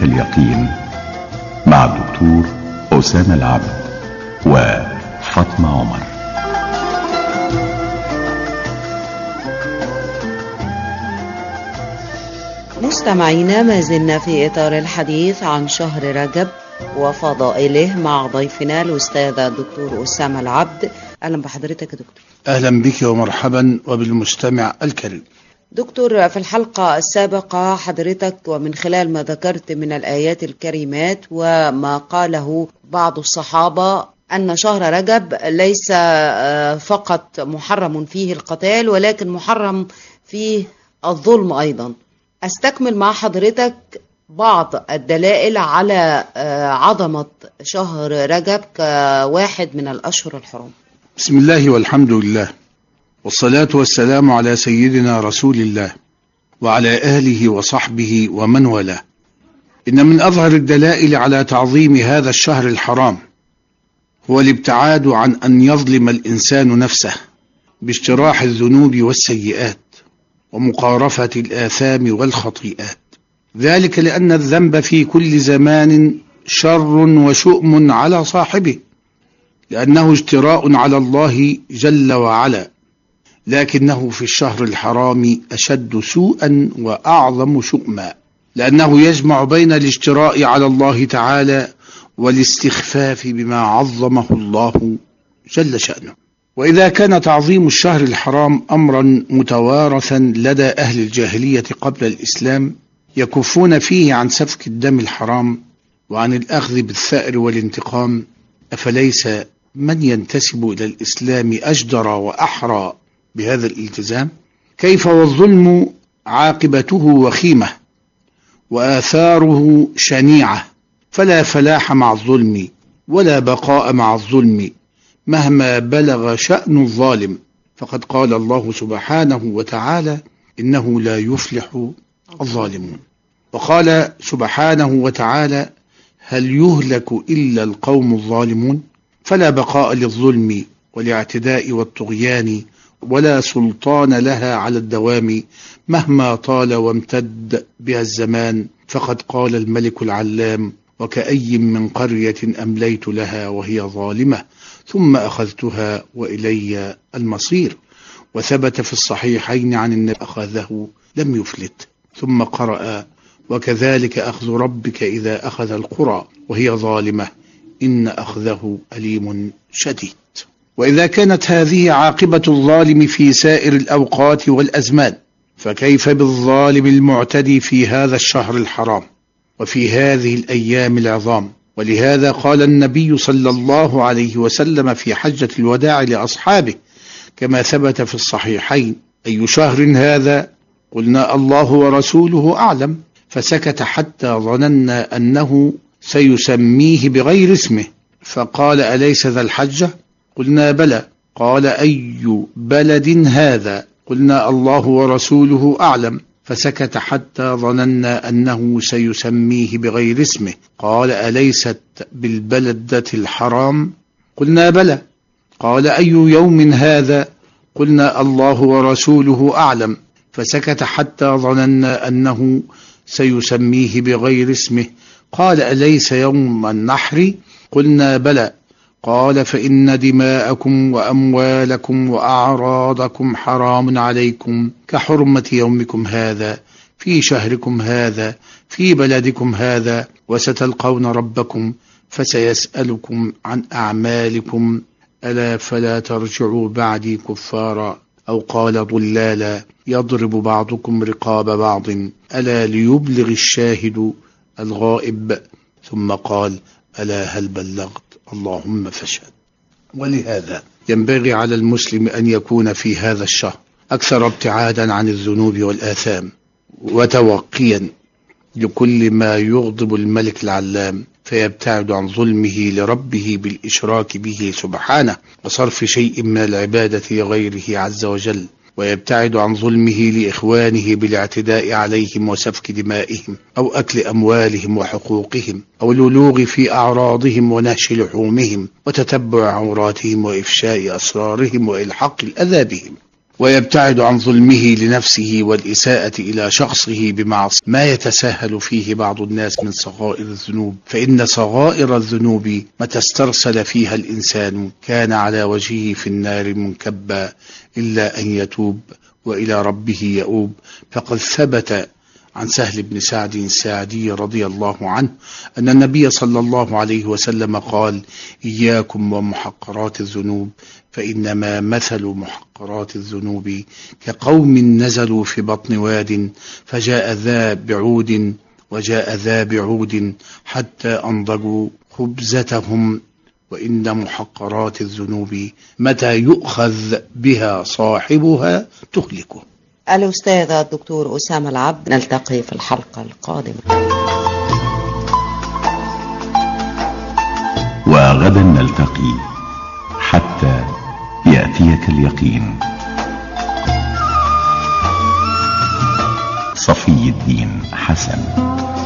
اليقين مع الدكتور أسامة العبد وفاطمة عمر. مستمعينا، ما زلنا في إطار الحديث عن شهر رجب وفضائله مع ضيفنا الأستاذ الدكتور أسامة العبد. أهلا بحضرتك يا دكتور. أهلا بك ومرحبا وبالمستمع الكريم. دكتور، في الحلقة السابقة حضرتك ومن خلال ما ذكرت من الآيات الكريمات وما قاله بعض الصحابة أن شهر رجب ليس فقط محرم فيه القتال ولكن محرم فيه الظلم أيضا. أستكمل مع حضرتك بعض الدلائل على عظمة شهر رجب كواحد من الأشهر الحرم. بسم الله والحمد لله، والصلاة والسلام على سيدنا رسول الله وعلى آله وصحبه ومن والاه. إن من أظهر الدلائل على تعظيم هذا الشهر الحرام هو الابتعاد عن أن يظلم الإنسان نفسه باجتراح الذنوب والسيئات ومقارفة الآثام والخطيئات، ذلك لأن الذنب في كل زمان شر وشؤم على صاحبه، لأنه اجتراء على الله جل وعلا، لكنه في الشهر الحرام أشد سوءا وأعظم شؤما، لأنه يجمع بين الاجتراء على الله تعالى والاستخفاف بما عظمه الله جل شأنه. وإذا كان تعظيم الشهر الحرام أمرا متوارثا لدى أهل الجاهلية قبل الإسلام يكفون فيه عن سفك الدم الحرام وعن الأخذ بالثأر والانتقام، أفليس من ينتسب إلى الإسلام أجدر وأحرى بهذا الالتزام؟ كيف والظلم عاقبته وخيمة وآثاره شنيعة، فلا فلاح مع الظلم ولا بقاء مع الظلم مهما بلغ شأن الظالم، فقد قال الله سبحانه وتعالى: إنه لا يفلح الظالمون. وقال سبحانه وتعالى: هل يهلك إلا القوم الظالمون؟ فلا بقاء للظلم والاعتداء والطغيان ولا سلطان لها على الدوام مهما طال وامتد بها الزمان، فقد قال الملك العلام: وكأي من قرية أمليت لها وهي ظالمة ثم أخذتها وإلي المصير. وثبت في الصحيحين عن النبي أخذه لم يفلت، ثم قرأ: وكذلك أخذ ربك إذا أخذ القرى وهي ظالمة إن أخذه أليم شديد. وإذا كانت هذه عاقبة الظالم في سائر الأوقات والأزمان، فكيف بالظالم المعتدي في هذا الشهر الحرام وفي هذه الأيام العظام؟ ولهذا قال النبي صلى الله عليه وسلم في حجة الوداع لأصحابه كما ثبت في الصحيحين: أي شهر هذا؟ قلنا الله ورسوله أعلم، فسكت حتى ظننا أنه سيسميه بغير اسمه، فقال: أليس ذا الحجة؟ قلنا بلى. قال: أي بلد هذا؟ قلنا الله ورسوله أعلم، فسكت حتى ظننا أنه سيسميه بغير اسمه، قال: أليست بالبلدة الحرام؟ قلنا بلى. قال: أي يوم هذا؟ قلنا الله ورسوله أعلم، فسكت حتى ظننا أنه سيسميه بغير اسمه، قال: أليس يوم النحر؟ قلنا بلى. قال: فإن دماءكم وأموالكم وأعراضكم حرام عليكم كحرمة يومكم هذا في شهركم هذا في بلدكم هذا، وستلقون ربكم فسيسألكم عن أعمالكم، ألا فلا ترجعوا بعدي كفارا، أو قال ضلالا يضرب بعضكم رقاب بعض، ألا ليبلغ الشاهد الغائب، ثم قال: ألا هل بلغت؟ اللهم فاشهد. ولهذا ينبغي على المسلم أن يكون في هذا الشهر أكثر ابتعادا عن الذنوب والآثام وتوقيا لكل ما يغضب الملك العلام، فيبتعد عن ظلمه لربه بالإشراك به سبحانه وصرف شيء من العبادة لغيره عز وجل، ويبتعد عن ظلمه لإخوانه بالاعتداء عليهم وسفك دمائهم أو أكل أموالهم وحقوقهم أو الولوغ في أعراضهم ونهش لحومهم وتتبع عوراتهم وإفشاء أسرارهم وإلحاق الأذى بهم. ويبتعد عن ظلمه لنفسه والإساءة إلى شخصه بمعصية ما يتساهل فيه بعض الناس من صغائر الذنوب، فإن صغائر الذنوب متى استرسل فيها الإنسان كان على وجهه في النار منكبا إلا أن يتوب وإلى ربه يؤوب. فقد ثبت عن سهل بن سعد الساعدي رضي الله عنه أن النبي صلى الله عليه وسلم قال: إياكم ومحقرات الذنوب، فإنما مثل محقرات الذنوب كقوم نزلوا في بطن واد فجاء ذا بعود وجاء ذا بعود حتى أنضجوا خبزتهم، وإن محقرات الذنوب متى يؤخذ بها صاحبها تهلكه. الأستاذ الدكتور أسامة العبد، نلتقي في الحلقة القادمة. وغدا نلتقي حتى يأتيك اليقين. صفي الدين حسن.